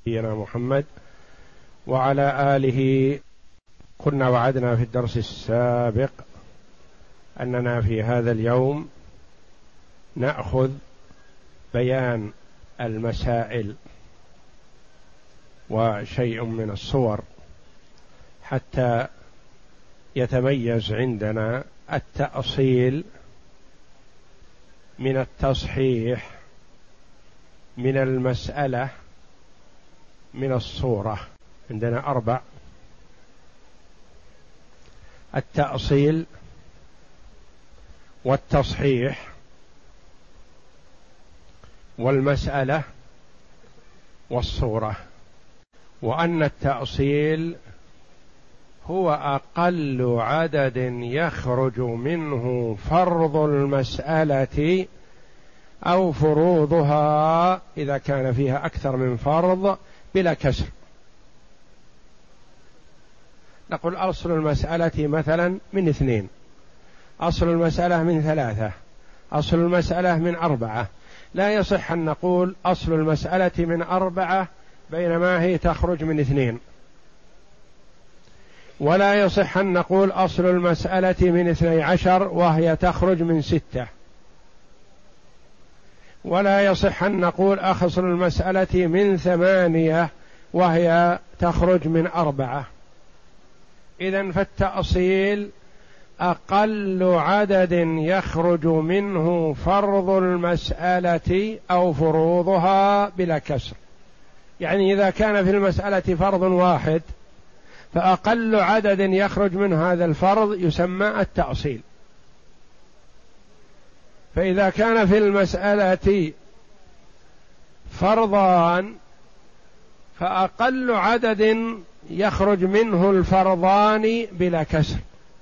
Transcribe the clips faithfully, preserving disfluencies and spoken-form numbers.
نبينا محمد وعلى آله. كنا وعدنا في الدرس السابق أننا في هذا اليوم نأخذ بيان المسائل وشيء من الصور حتى يتميز عندنا التأصيل من التصحيح من المسألة من الصورة. عندنا أربع: التأصيل والتصحيح والمسألة والصورة. وأن التأصيل هو أقل عدد يخرج منه فرض المسألة أو فروضها إذا كان فيها أكثر من فرض بلا كسر. نقول أصل المسألة مثلا من اثنين، أصل المسألة من ثلاثة، أصل المسألة من أربعة. لا يصح أن نقول أصل المسألة من أربعة بينما هي تخرج من اثنين، ولا يصح أن نقول أصل المسألة من اثني عشر وهي تخرج من ستة، ولا يصح أن نقول أصل المسألة من ثمانية وهي تخرج من أربعة. إذن فالتأصيل أقل عدد يخرج منه فرض المسألة أو فروضها بلا كسر. يعني إذا كان في المسألة فرض واحد فأقل عدد يخرج من هذا الفرض يسمى التأصيل. فإذا كان في المسألة فرضان فأقل عدد يخرج منه الفرضان بلا كسر.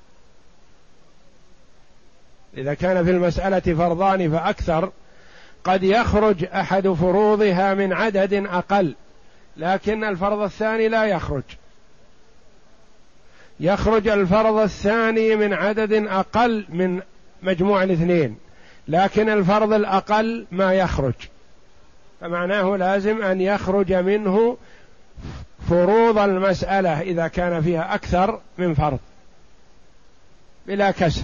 إذا كان في المسألة فرضان فأكثر قد يخرج أحد فروضها من عدد أقل، لكن الفرض الثاني لا يخرج. يخرج الفرض الثاني من عدد أقل من مجموع الاثنين، لكن الفرض الأقل ما يخرج، فمعناه لازم أن يخرج منه فروض المسألة إذا كان فيها أكثر من فرض بلا كسر.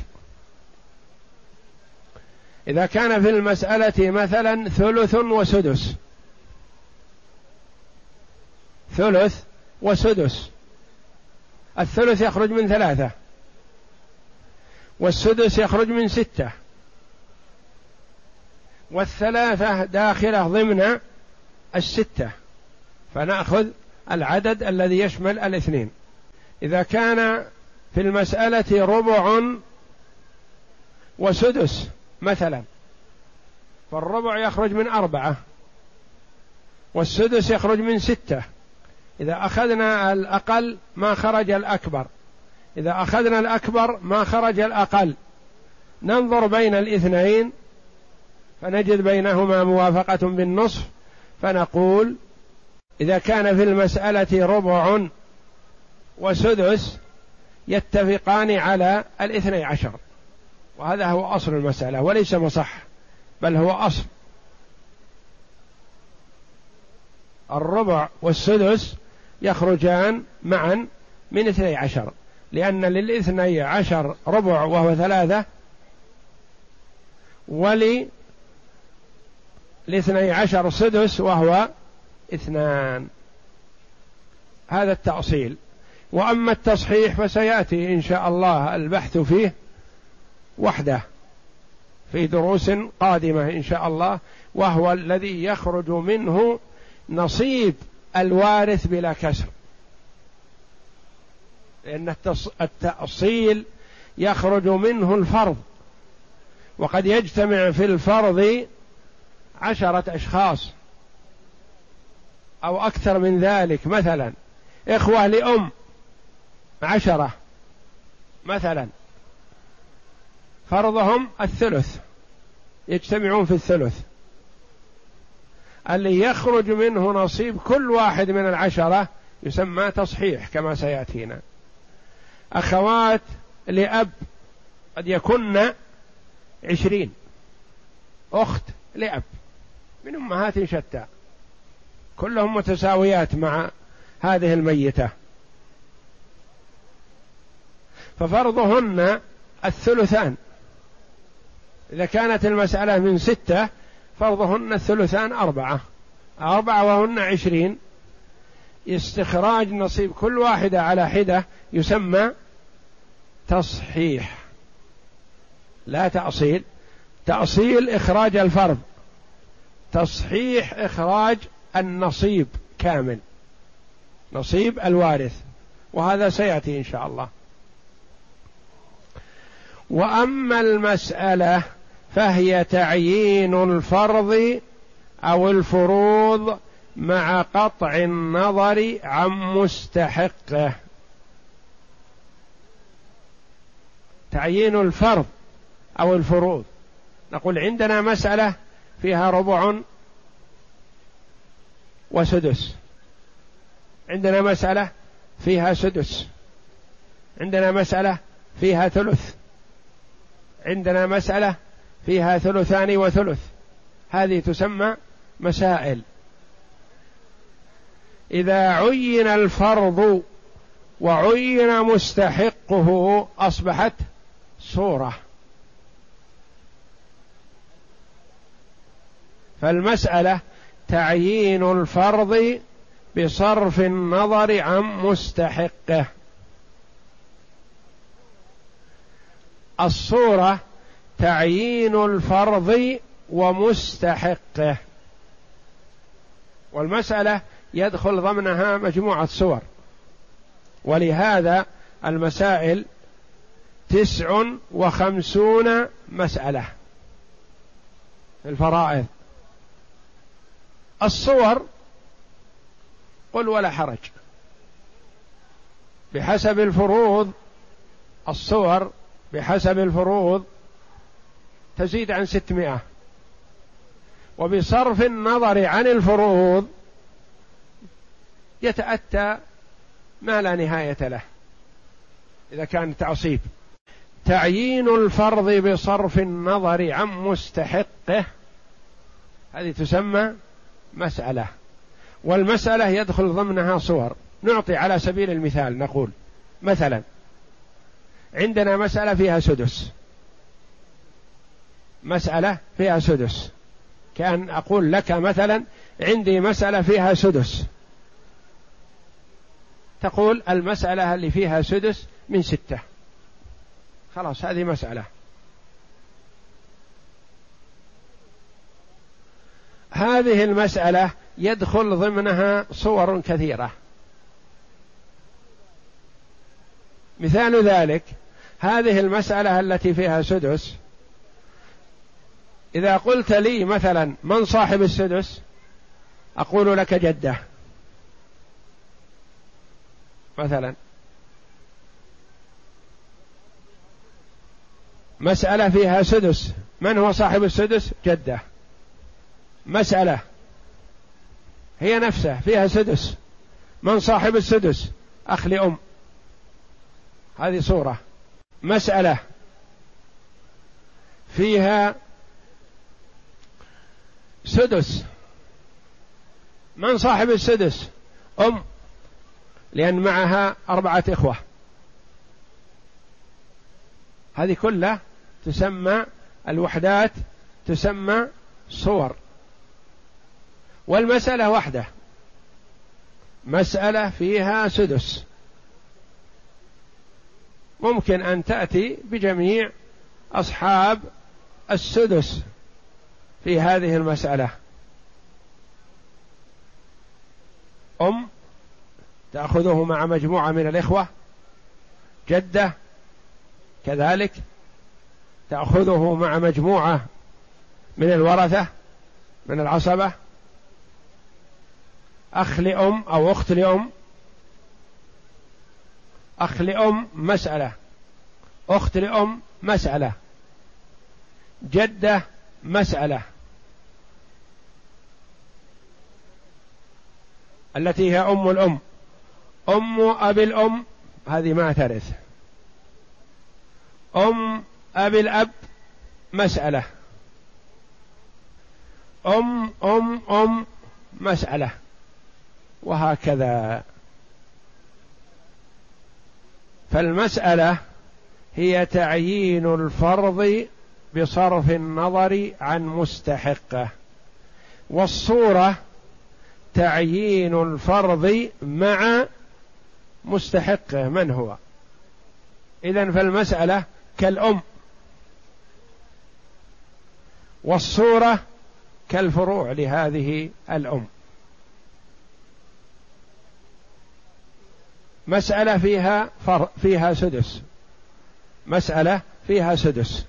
إذا كان في المسألة مثلا ثلث وسدس، ثلث وسدس، الثلث يخرج من ثلاثة والسدس يخرج من ستة، والثلاثة داخلة ضمن الستة، فنأخذ العدد الذي يشمل الاثنين. إذا كان في المسألة ربع وسدس مثلا، فالربع يخرج من أربعة والسدس يخرج من ستة. إذا أخذنا الأقل ما خرج الأكبر، إذا أخذنا الأكبر ما خرج الأقل. ننظر بين الاثنين فنجد بينهما موافقة بالنصف، فنقول إذا كان في المسألة ربع وسدس يتفقان على الاثني عشر، وهذا هو أصل المسألة وليس مصح، بل هو أصل. الربع والسدس يخرجان معا من اثني عشر، لأن للاثني عشر ربع وهو ثلاثة، وللاثني عشر سدس وهو اثنان. هذا التأصيل. وأما التصحيح فسيأتي إن شاء الله البحث فيه وحده في دروس قادمة إن شاء الله، وهو الذي يخرج منه نصيب الوارث بلا كسر، لأن التأصيل يخرج منه الفرض، وقد يجتمع في الفرض عشرة أشخاص أو أكثر من ذلك. مثلا إخوة لأم عشرة مثلا، فرضهم الثلث، يجتمعون في الثلث، اللي يخرج منه نصيب كل واحد من العشرة يسمى تصحيح كما سيأتينا. أخوات لأب قد يكن عشرين أخت لأب من أمهات شتى، كلهم متساويات مع هذه الميتة، ففرضهن الثلثان. إذا كانت المسألة من ستة فرضهن الثلثان أربعة، أربعة وهن عشرين، استخراج نصيب كل واحدة على حدة يسمى تصحيح لا تأصيل. تأصيل إخراج الفرض، تصحيح إخراج النصيب كامل، نصيب الوارث، وهذا سيأتي إن شاء الله. وأما المسألة فهي تعيين الفرض أو الفروض مع قطع النظر عن مستحقه. تعيين الفرض أو الفروض، نقول عندنا مسألة فيها ربع وسدس، عندنا مسألة فيها سدس، عندنا مسألة فيها ثلث، عندنا مسألة فيها ثلثان وثلث، هذه تسمى مسائل. إذا عين الفرض وعين مستحقه أصبحت صورة. فالمسألة تعيين الفرض بصرف النظر عن مستحقه، الصورة تعيين الفرض ومستحقه، والمسألة يدخل ضمنها مجموعة صور، ولهذا المسائل تسع وخمسون مسألة في الفرائض. الصور قل ولا حرج، بحسب الفروض الصور بحسب الفروض تزيد عن ستمائة، وبصرف النظر عن الفروض يتأتى ما لا نهاية له إذا كان تعصيب. تعيين الفرض بصرف النظر عن مستحقه هذه تسمى مسألة، والمسألة يدخل ضمنها صور. نعطي على سبيل المثال، نقول مثلا عندنا مسألة فيها سدس، مسألة فيها سدس، كأن أقول لك مثلا عندي مسألة فيها سدس، تقول المسألة اللي فيها سدس من ستة، خلاص هذه مسألة. هذه المسألة يدخل ضمنها صور كثيرة. مثال ذلك هذه المسألة التي فيها سدس، إذا قلت لي مثلا من صاحب السدس أقول لك جده مثلا. مسألة فيها سدس، من هو صاحب السدس؟ جده. مسألة هي نفسها فيها سدس، من صاحب السدس؟ أخ لأم، هذه صورة. مسألة فيها سدس، من صاحب السدس؟ أم، لأن معها أربعة إخوة، هذه كلها تسمى الوحدات، تسمى صور. والمسألة وحده، مسألة فيها سدس، ممكن أن تأتي بجميع أصحاب السدس في هذه المسألة. أم تأخذه مع مجموعة من الإخوة، جدة كذلك تأخذه مع مجموعة من الورثة من العصبة، أخ لأم أو أخت لأم. أخ لأم مسألة، أخت لأم مسألة، جدة مسألة، التي هي أم الأم. أم أبي الأم هذه ما ترث. أم أبي الأب مسألة. أم أم أم مسألة. وهكذا. فالمسألة هي تعيين الفرض بصرف النظر عن مستحقه، والصورة تعيين الفرض مع مستحقه من هو. إذن فالمسألة كالأم، والصورة كالفروع لهذه الأم. مسألة فيها فر... فيها سدس، مسألة فيها سدس،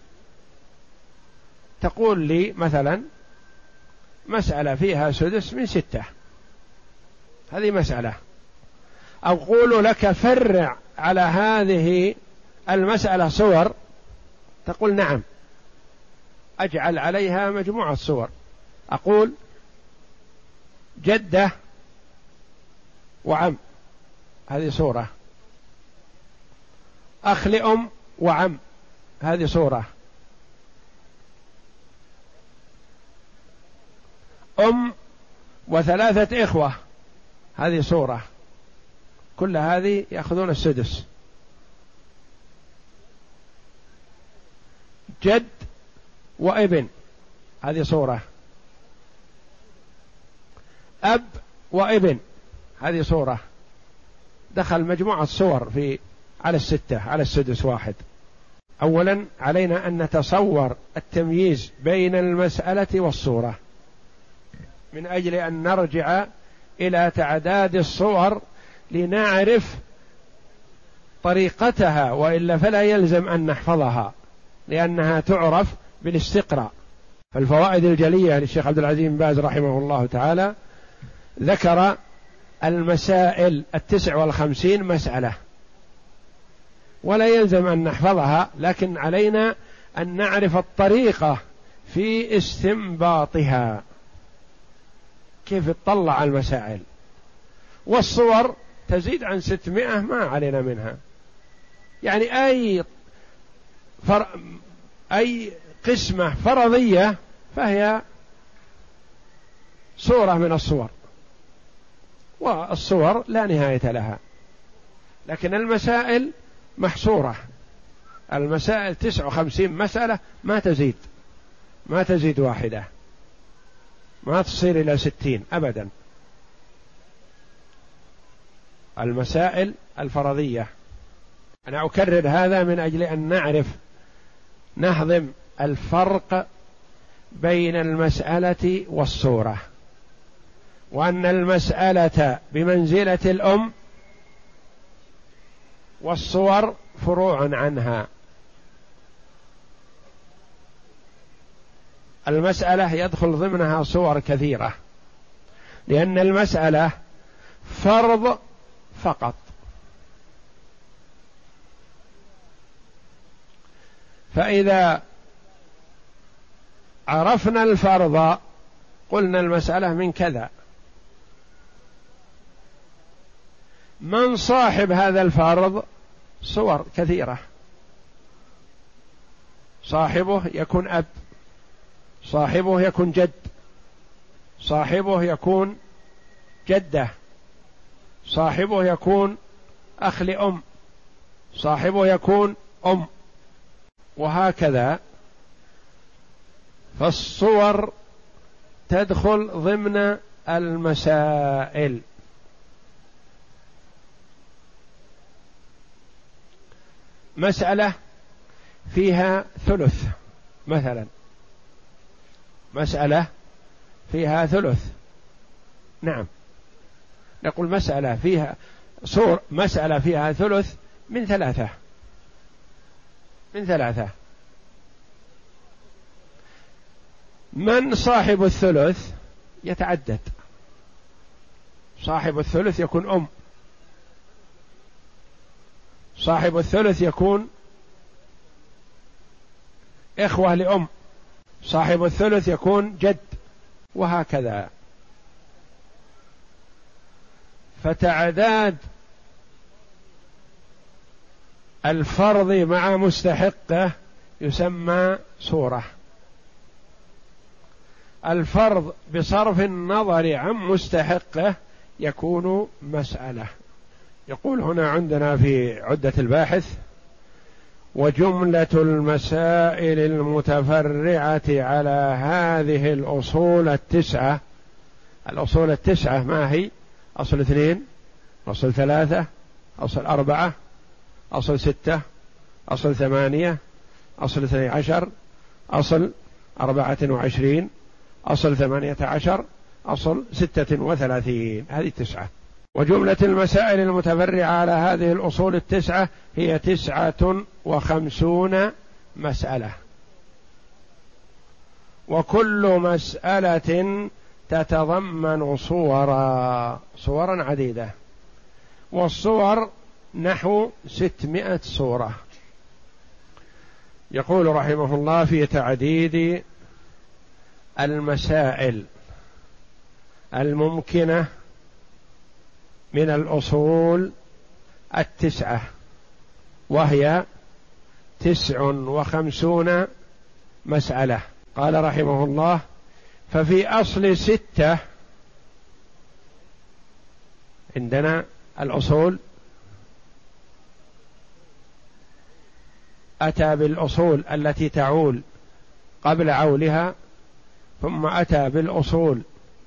تقول لي مثلا مسألة فيها سدس من ستة، هذه مسألة. أقول لك فرع على هذه المسألة صور، تقول نعم، أجعل عليها مجموعة صور، أقول جدة وعم، هذه صورة. أخ لأم وعم، هذه صورة. أم وثلاثة إخوة، هذه صورة. كل هذه يأخذون السدس. جد وابن، هذه صورة. أب وابن، هذه صورة. دخل مجموعة صور في على الستة على السدس واحد. أولا علينا أن نتصور التمييز بين المسألة والصورة من أجل أن نرجع إلى تعداد الصور لنعرف طريقتها، وإلا فلا يلزم أن نحفظها لأنها تعرف بالاستقراء. فالفوائد الجلية للشيخ عبد العزيز بن باز رحمه الله تعالى ذكر المسائل التسع والخمسين مسألة، ولا يلزم أن نحفظها، لكن علينا أن نعرف الطريقة في استنباطها، كيف تطلع المسائل. والصور تزيد عن ستمائة ما علينا منها، يعني أي فر... أي قسمة فرضية فهي صورة من الصور، والصور لا نهاية لها. لكن المسائل محصورة، المسائل تسع وخمسين مسألة، ما تزيد ما تزيد واحدة، ما تصير إلى ستين أبدا. المسائل الفرضية، أنا أكرر هذا من أجل أن نعرف نهضم الفرق بين المسألة والصورة، وأن المسألة بمنزلة الأم، والصور فروع عنها. المسألة يدخل ضمنها صور كثيرة، لأن المسألة فرض فقط، فإذا عرفنا الفرض قلنا المسألة من كذا. من صاحب هذا الفرض؟ صور كثيرة، صاحبه يكون أب، صاحبه يكون جد، صاحبه يكون جدة، صاحبه يكون أخ لأم، صاحبه يكون أم، وهكذا. فالصور تدخل ضمن المسائل. مسألة فيها ثلث مثلا، مسألة فيها ثلث، نعم، نقول مسألة فيها صور، مسألة فيها ثلث من ثلاثة من ثلاثة من صاحب الثلث يتعدد، صاحب الثلث يكون أم، صاحب الثلث يكون إخوة لأم، صاحب الثلث يكون جد، وهكذا. فتعداد الفرض مع مستحقه يسمى صورة. الفرض بصرف النظر عن مستحقه يكون مسألة. يقول هنا عندنا في عدة الباحث: وجملة المسائل المتفرعة على هذه الأصول التسعة. الأصول التسعة ما هي؟ أصل اثنين، أصل ثلاثة، أصل أربعة، أصل ستة، أصل ثمانية، أصل اثني عشر، أصل أربعة وعشرين، أصل ثمانية عشر، أصل ستة وثلاثين. هذه تسعة. وجملة المسائل المتفرعة على هذه الأصول التسعة هي تسعة وخمسون مسألة، وكل مسألة تتضمن صورا صورا عديدة، والصور نحو ستمائة صورة. يقول رحمه الله في تعديد المسائل الممكنة من الأصول التسعة، وهي تسع وخمسون مسألة. قال رحمه الله: ففي أصل ستة، عندنا الأصول، أتى بالأصول التي تعول قبل عولها، ثم أتى بالأصول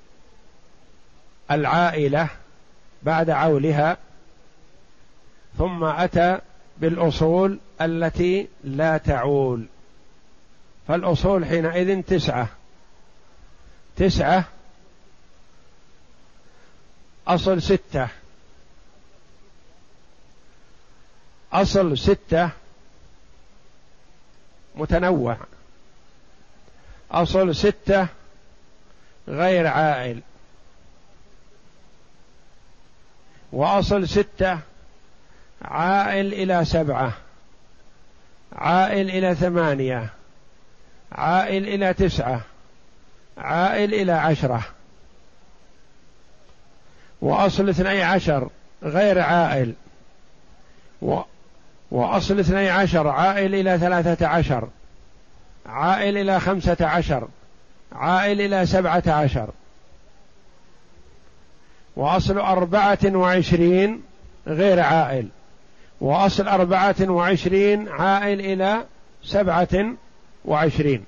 العائلة بعد عولها، ثم أتى بالأصول التي لا تعول. فالأصول حينئذ تسعة تسعة أصل ستة. أصل ستة متنوع، أصل ستة غير عائل، وأصل ستة عائل إلى سبعة، عائل إلى ثمانية، عائل إلى تسعة، عائل إلى عشرة. وأصل اثني عشر غير عائل، و... وأصل اثني عشر عائل إلى ثلاثة عشر، عائل إلى خمسة عشر، عائل إلى سبعة عشر. وأصل أربعة وعشرين غير عائل، وأصل أربعة وعشرين عائل إلى سبعة وعشرين.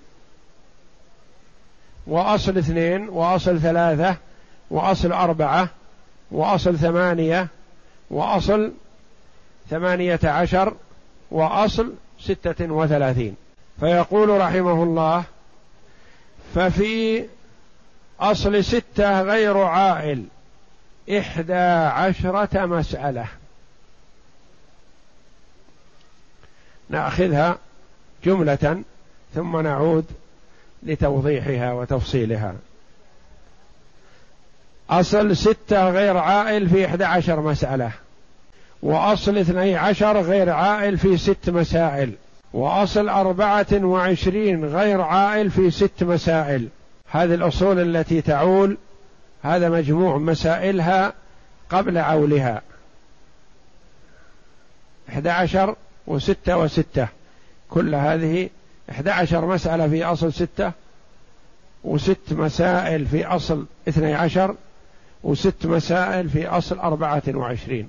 وأصل اثنين، وأصل ثلاثة، وأصل أربعة، وأصل ثمانية، وأصل ثمانية عشر، وأصل ستة وثلاثين. فيقول رحمه الله: ففي أصل ستة غير عائل إحدى عشرة مسألة. نأخذها جملة ثم نعود لتوضيحها وتفصيلها. أصل ستة غير عائل في إحدى عشر مسألة، وأصل اثني عشر غير عائل في ست مسائل، وأصل أربعة وعشرين غير عائل في ست مسائل. هذه الأصول التي تعول، هذا مجموع مسائلها قبل عولها، إحدى عشر وستة وستة، كل هذه إحدى عشر مسألة في أصل ستة، وست مسائل في أصل اثني عشر، وست مسائل في أصل أربعة وعشرين.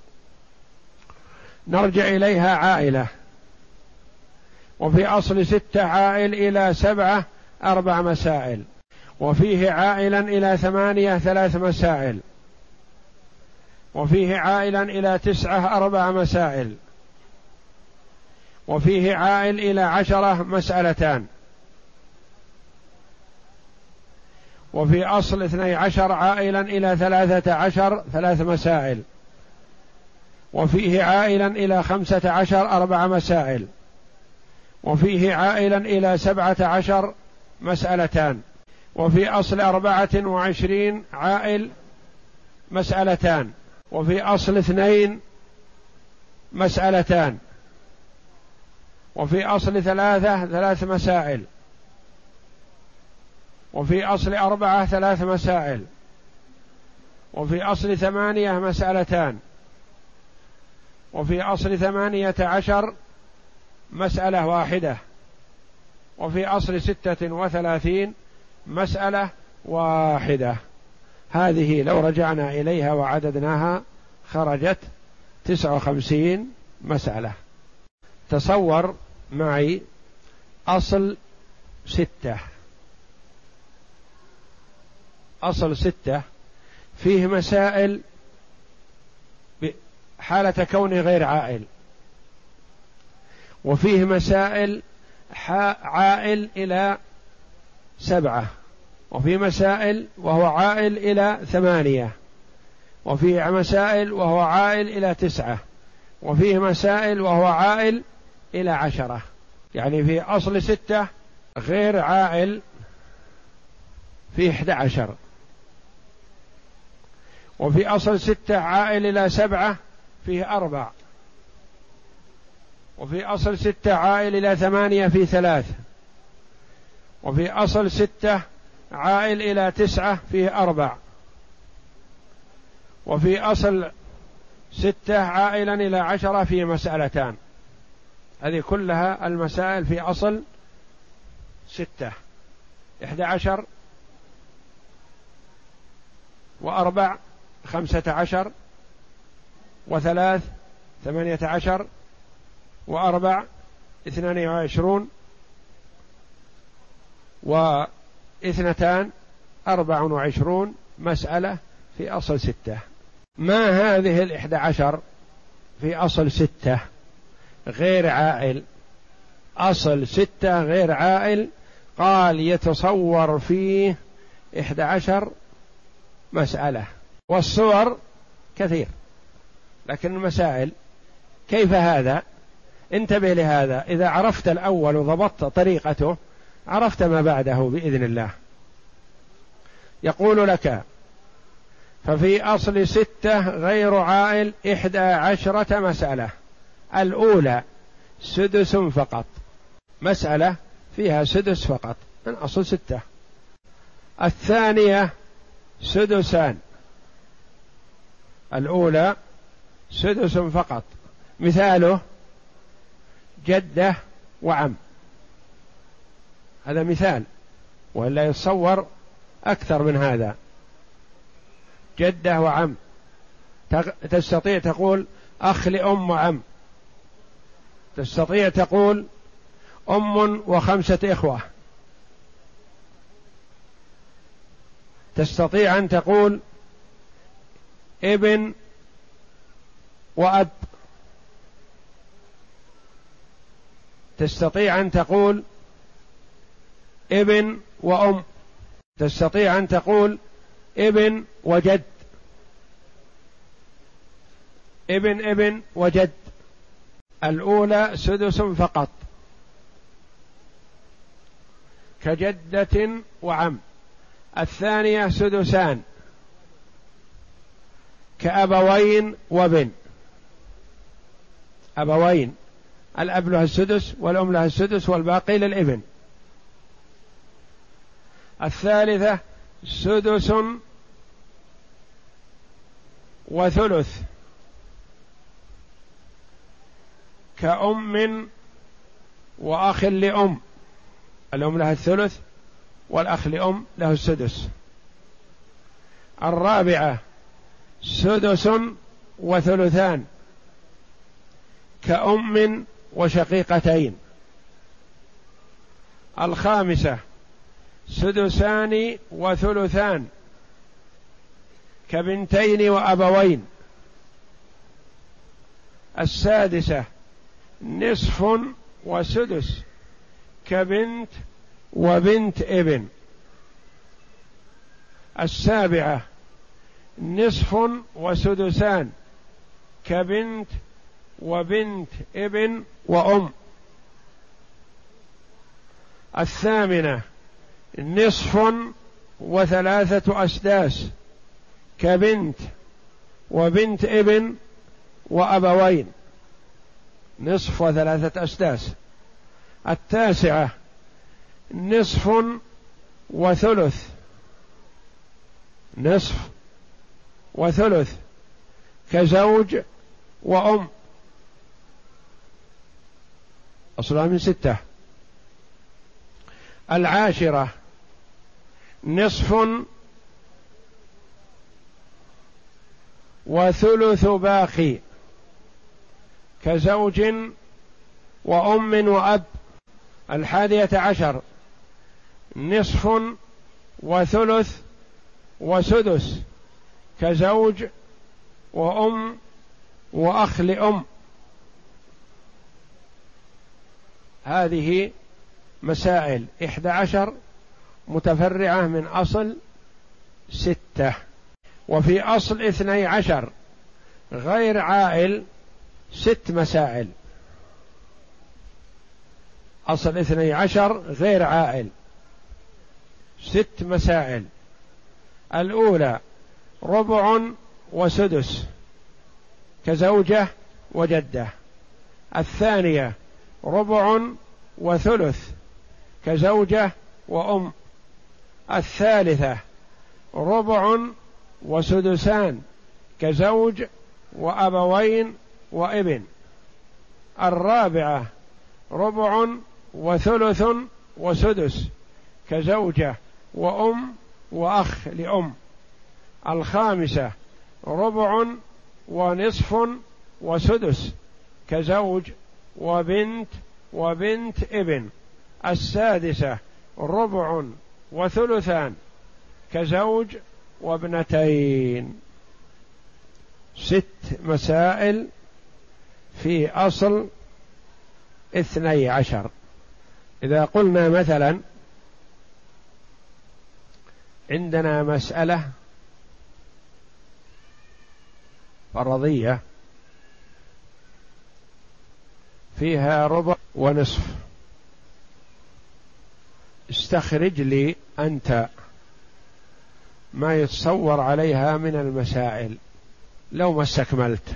نرجع إليها عائلة. وفي أصل ستة عائل إلى سبعة أربع مسائل، وفيه عائلا إلى ثمانية ثلاث مسائل، وفيه عائلا إلى تسعة أربع مسائل، وفيه عائل إلى عشرة مسألتان، وفي أصل اثني عشر عائلا إلى ثلاثة عشر ثلاث مسائل، وفيه عائلا إلى خمسة عشر أربع مسائل، وفيه عائلا إلى سبعة عشر مسألتان، وفي أصل أربعة وعشرين عائل مسألتان، وفي أصل اثنين مسألتان، وفي أصل ثلاثة ثلاث مسائل، وفي أصل أربعة ثلاث مسائل، وفي أصل ثمانية مسألتان، وفي أصل ثمانية عشر مسألة واحدة، وفي أصل ستة وثلاثين مسألة واحدة. هذه لو رجعنا إليها وعددناها خرجت تسعة وخمسين مسألة. تصور معي أصل ستة، أصل ستة فيه مسائل حالة كونه غير عائل، وفيه مسائل عائل إلى سبعة، وفي مسائل وهو عائل إلى ثمانية، وفي مسائل وهو عائل إلى تسعة، وفيه مسائل وهو عائل إلى عشرة. يعني في أصل ستة غير عائل في إحدى عشر، وفي أصل ستة عائل إلى سبعة فيه أربع، وفي أصل ستة عائل إلى ثمانية في ثلاث، وفي أصل ستة عائل إلى تسعة فيه أربع، وفي أصل ستة عائلا إلى عشرة فيه مسألتان. هذه كلها المسائل في أصل ستة: إحدى عشر وأربع خمسة عشر، وثلاث ثمانية عشر، وأربع اثنان وعشرون، واثنتان أربع وعشرون مسألة في أصل ستة. ما هذه الإحدى عشر في أصل ستة غير عائل؟ أصل ستة غير عائل قال يتصور فيه إحدى عشر مسألة، والصور كثير لكن المسائل كيف هذا؟ انتبه لهذا، إذا عرفت الأول وضبطت طريقته عرفت ما بعده بإذن الله. يقول لك: ففي أصل ستة غير عائل إحدى عشرة مسألة. الأولى سدس فقط، مسألة فيها سدس فقط من أصل ستة. الثانية سدسان، الأولى سدس فقط، مثاله جدة وعم، هذا مثال، ولا يتصور أكثر من هذا. جدة وعم، تستطيع تقول أخ لأم وعم، تستطيع تقول أم وخمسة إخوة، تستطيع أن تقول ابن وأب، تستطيع أن تقول ابن وأم، تستطيع أن تقول ابن وجد، ابن ابن وجد. الأولى سدس فقط كجدة وعم. الثانية سدسان كأبوين وبن، أبوين الأب له السدس والأم لها السدس والباقي للابن. الثالثة سدس وثلث كأم وأخ لأم، الأم لها الثلث والأخ لأم له السدس. الرابعة سدس وثلثان كأم وشقيقتين. الخامسة سدسان وثلثان كبنتين وأبوين. السادسة نصف وسدس كبنت وبنت ابن. السابعة نصف وسدسان كبنت وبنت ابن وأم. الثامنة نصف وثلاثة أسداس كبنت وبنت ابن وأبوين، نصف وثلاثة أسداس. التاسعة نصف وثلث، نصف وثلث كزوج وأم، أصلها من ستة. العاشرة نصف وثلث باقي كزوج وأم وأب. الحادية عشر نصف وثلث وسدس كزوج وأم وأخ لأم. هذه مسائل إحدى عشر متفرعة من أصل ستة. وفي أصل اثني عشر غير عائل ست مسائل. أصل اثني عشر غير عائل ست مسائل. الأولى ربع وسدس كزوجة وجدة. الثانية ربع وثلث كزوجة وأم. الثالثة ربع وسدسان كزوج وأبوين وابن. الرابعة ربع وثلث وسدس كزوجة وأم وأخ لأم. الخامسة ربع ونصف وسدس كزوج وبنت وبنت ابن. السادسة ربع وثلثان كزوج وابنتين. ست مسائل في أصل اثني عشر. إذا قلنا مثلا عندنا مسألة فرضية فيها ربع ونصف، استخرج لي أنت ما يتصور عليها من المسائل لو ما استكملت.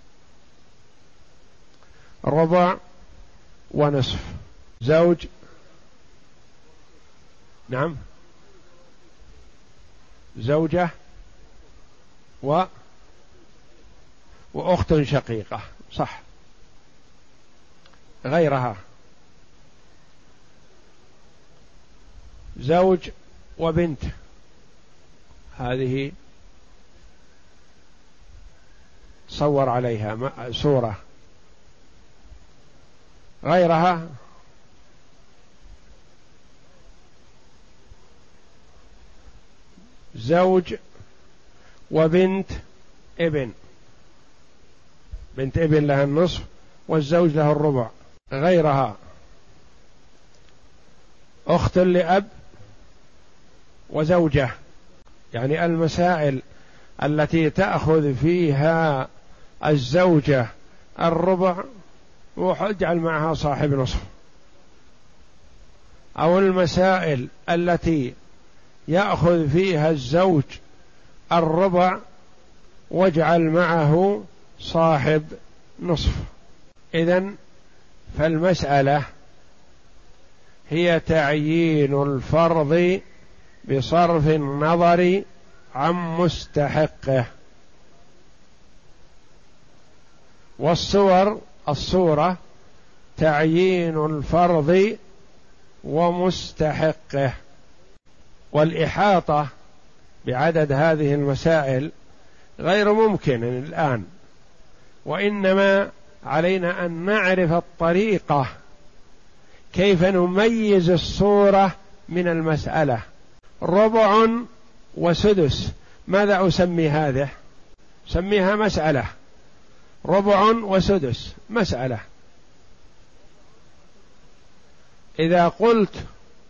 ربع ونصف زوج، نعم، زوجة و وأخت شقيقة، صح، غيرها زوج وبنت، هذه صور عليها صورة. غيرها زوج وبنت ابن، بنت ابن لها النصف والزوج له الربع. غيرها أخت لأب وزوجة. يعني المسائل التي تأخذ فيها الزوجة الربع واجعل معها صاحب نصف، أو المسائل التي يأخذ فيها الزوج الربع واجعل معه صاحب نصف. إذن فالمسألة هي تعيين الفرض بصرف النظر عن مستحقه. والصور الصورة تعيين الفرض ومستحقه. والإحاطة بعدد هذه المسائل غير ممكن الآن، وإنما علينا أن نعرف الطريقة كيف نميز الصورة من المسألة. ربع وسدس، ماذا أسمي هذه؟ سميها مسألة. ربع وسدس مسألة. إذا قلت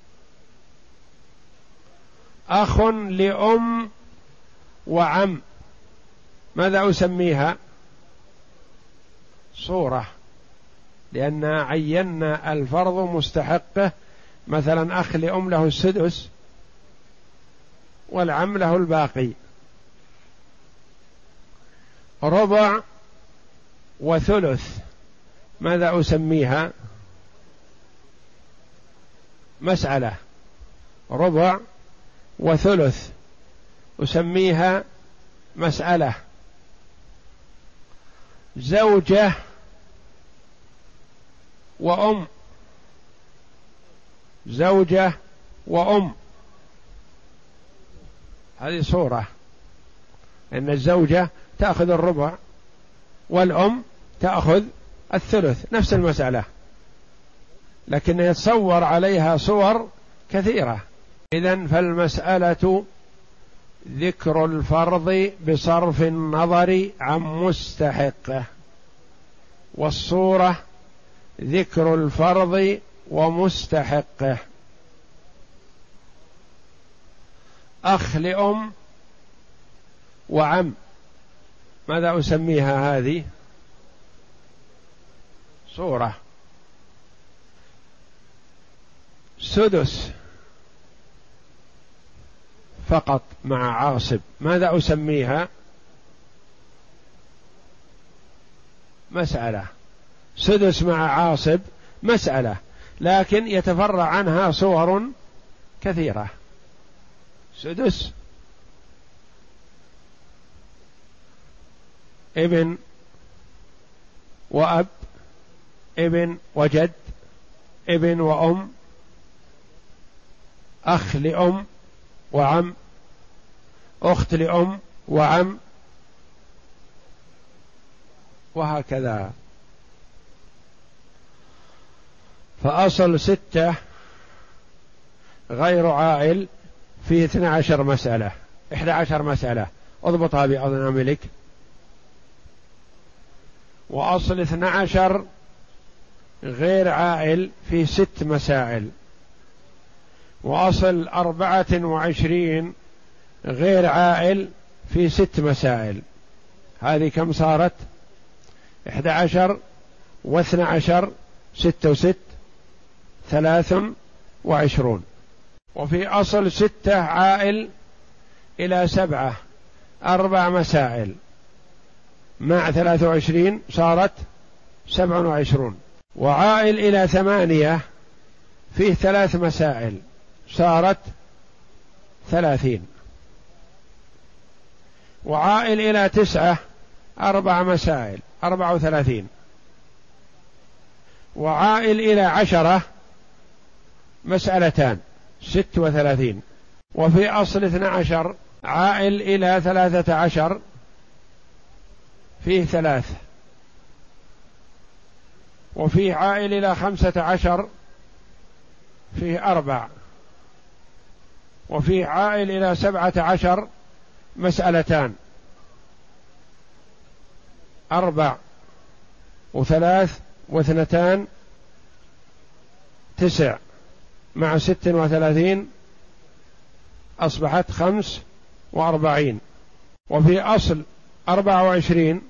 أخ لأم وعم، ماذا أسميها؟ صورة، لأن عينا الفرض مستحقه. مثلا أخ لأم له السدس والعم له الباقي. ربع وثلث، ماذا أسميها؟ مسألة. ربع وثلث أسميها مسألة. زوجة وأم، زوجة وأم، هذه صورة، إن الزوجة تأخذ الربع والأم تأخذ الثلث، نفس المسألة، لكن يتصور عليها صور كثيرة. إذن فالمسألة ذكر الفرض بصرف النظر عن مستحقه، والصورة ذكر الفرض ومستحقه. أخ لأم وعم، ماذا أسميها هذه؟ صورة. سدس فقط مع عاصب، ماذا أسميها؟ مسألة. سدس مع عاصب مسألة، لكن يتفرع عنها صور كثيرة. سدس ابن وأب، ابن وجد، ابن وأم، أخ لأم وعم، أخت لأم وعم، وهكذا. فأصل ستة غير عائل فيه اثنى عشر مسألة، إحدى عشر مسألة، اضبطها بأناملك. وأصل اثنى عشر غير عائل فيه ست مسائل. وأصل أربعة وعشرين غير عائل في ست مسائل. هذه كم صارت؟ إحدى عشر واثنى عشر، ستة وست، ثلاث وعشرون. وفي أصل ستة عائل إلى سبعة، أربع مسائل مع ثلاث وعشرين صارت سبع وعشرون. وعائل إلى ثمانية فيه ثلاث مسائل صارت ثلاثين. وعائل إلى تسعة أربع مسائل، أربع وثلاثين. وعائل إلى عشرة مسألتان، ست وثلاثين. وفي أصل اثنى عشر عائل إلى ثلاثة عشر فيه ثلاث. وفي عائل إلى خمسة عشر فيه أربع. وفي عائل إلى سبعة عشر مسألتان، أربع وثلاث واثنتان، تسع مع ست وثلاثين أصبحت خمس وأربعين. وفي أصل أربع وعشرين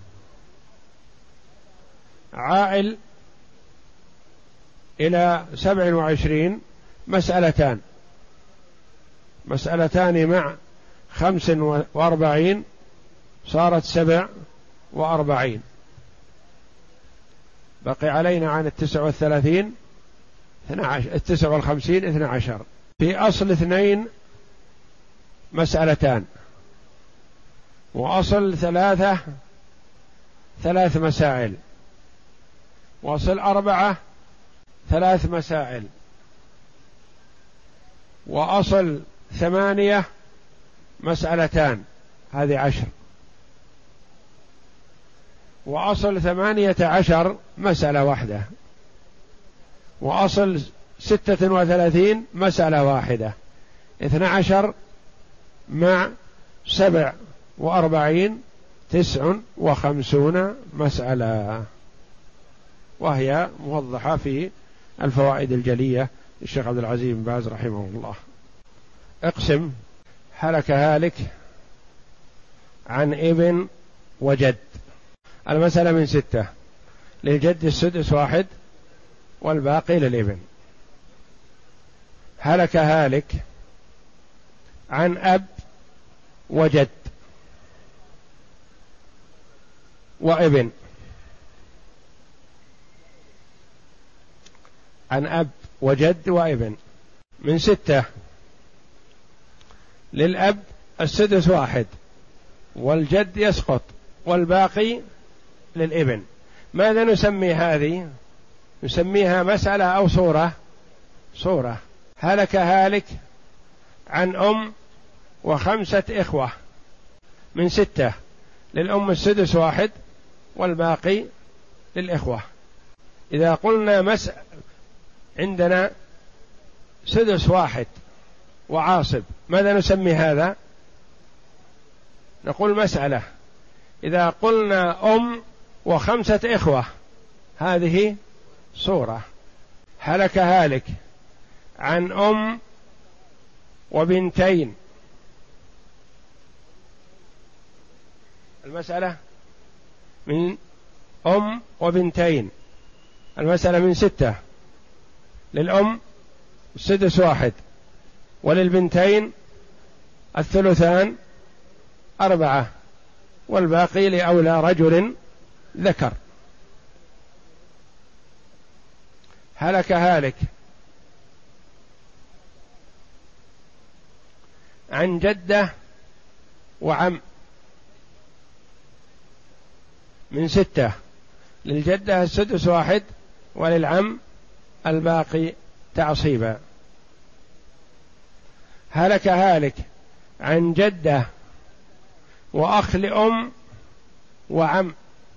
عائل إلى سبع وعشرين مسألتان، مسألتان مع خمس وأربعين صارت سبع وأربعين. بقي علينا عن التسع والثلاثين التسع والخمسين اثنى عشر. في أصل اثنين مسألتان. وأصل ثلاثة ثلاث مسائل. وأصل أربعة ثلاث مسائل. وأصل ثمانية مسألتان، هذه عشر. وأصل ثمانية عشر مسألة واحدة. وأصل ستة وثلاثين مسألة واحدة. اثنى عشر مع سبع وأربعين تسع وخمسون مسألة، وهي موضحة في الفوائد الجلية للشيخ عبد العزيز بن باز رحمه الله. اقسم هلك هالك عن ابن وجد. المسألة من ستة، للجد السدس واحد والباقي للابن. هلك هالك عن أب وجد وابن. عن أب وجد وابن من ستة. للأب السدس واحد والجد يسقط والباقي للابن. ماذا نسمي هذه؟ نسميها مسألة أو صورة؟ صورة. هلك هالك عن أم وخمسة إخوة من ستة. للأم السدس واحد والباقي للإخوة. إذا قلنا مس عندنا سدس واحد وعاصب، ماذا نسمي هذا؟ نقول مسألة. إذا قلنا أم وخمسة إخوة هذه صورة. هلك هالك عن أم وبنتين، المسألة من أم وبنتين، المسألة من ستة، للأم السدس واحد وللبنتين الثلثان أربعة والباقي لأولى رجل ذكر. هلك هالك عن جدة وعم من ستة، للجدة السدس واحد وللعم الباقي تعصيبا. هلك هالك عن جدة وأخ لأم وعم،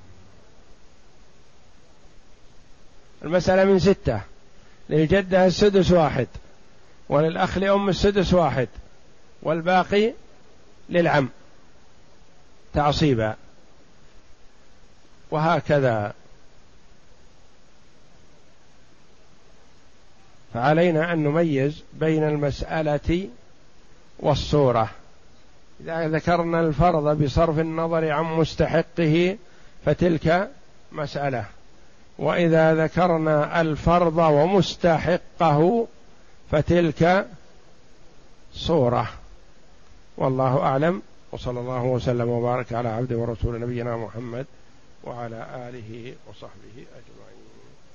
المسألة من ستة، للجدة السدس واحد وللأخ لأم السدس واحد والباقي للعم تعصيبا، وهكذا. فعلينا أن نميز بين المسألة والصورة. إذا ذكرنا الفرض بصرف النظر عن مستحقه فتلك مسألة، وإذا ذكرنا الفرض ومستحقه فتلك صورة. والله أعلم، وصلى الله وسلم وبارك على عبده ورسول نبينا محمد وعلى آله وصحبه أجمعين.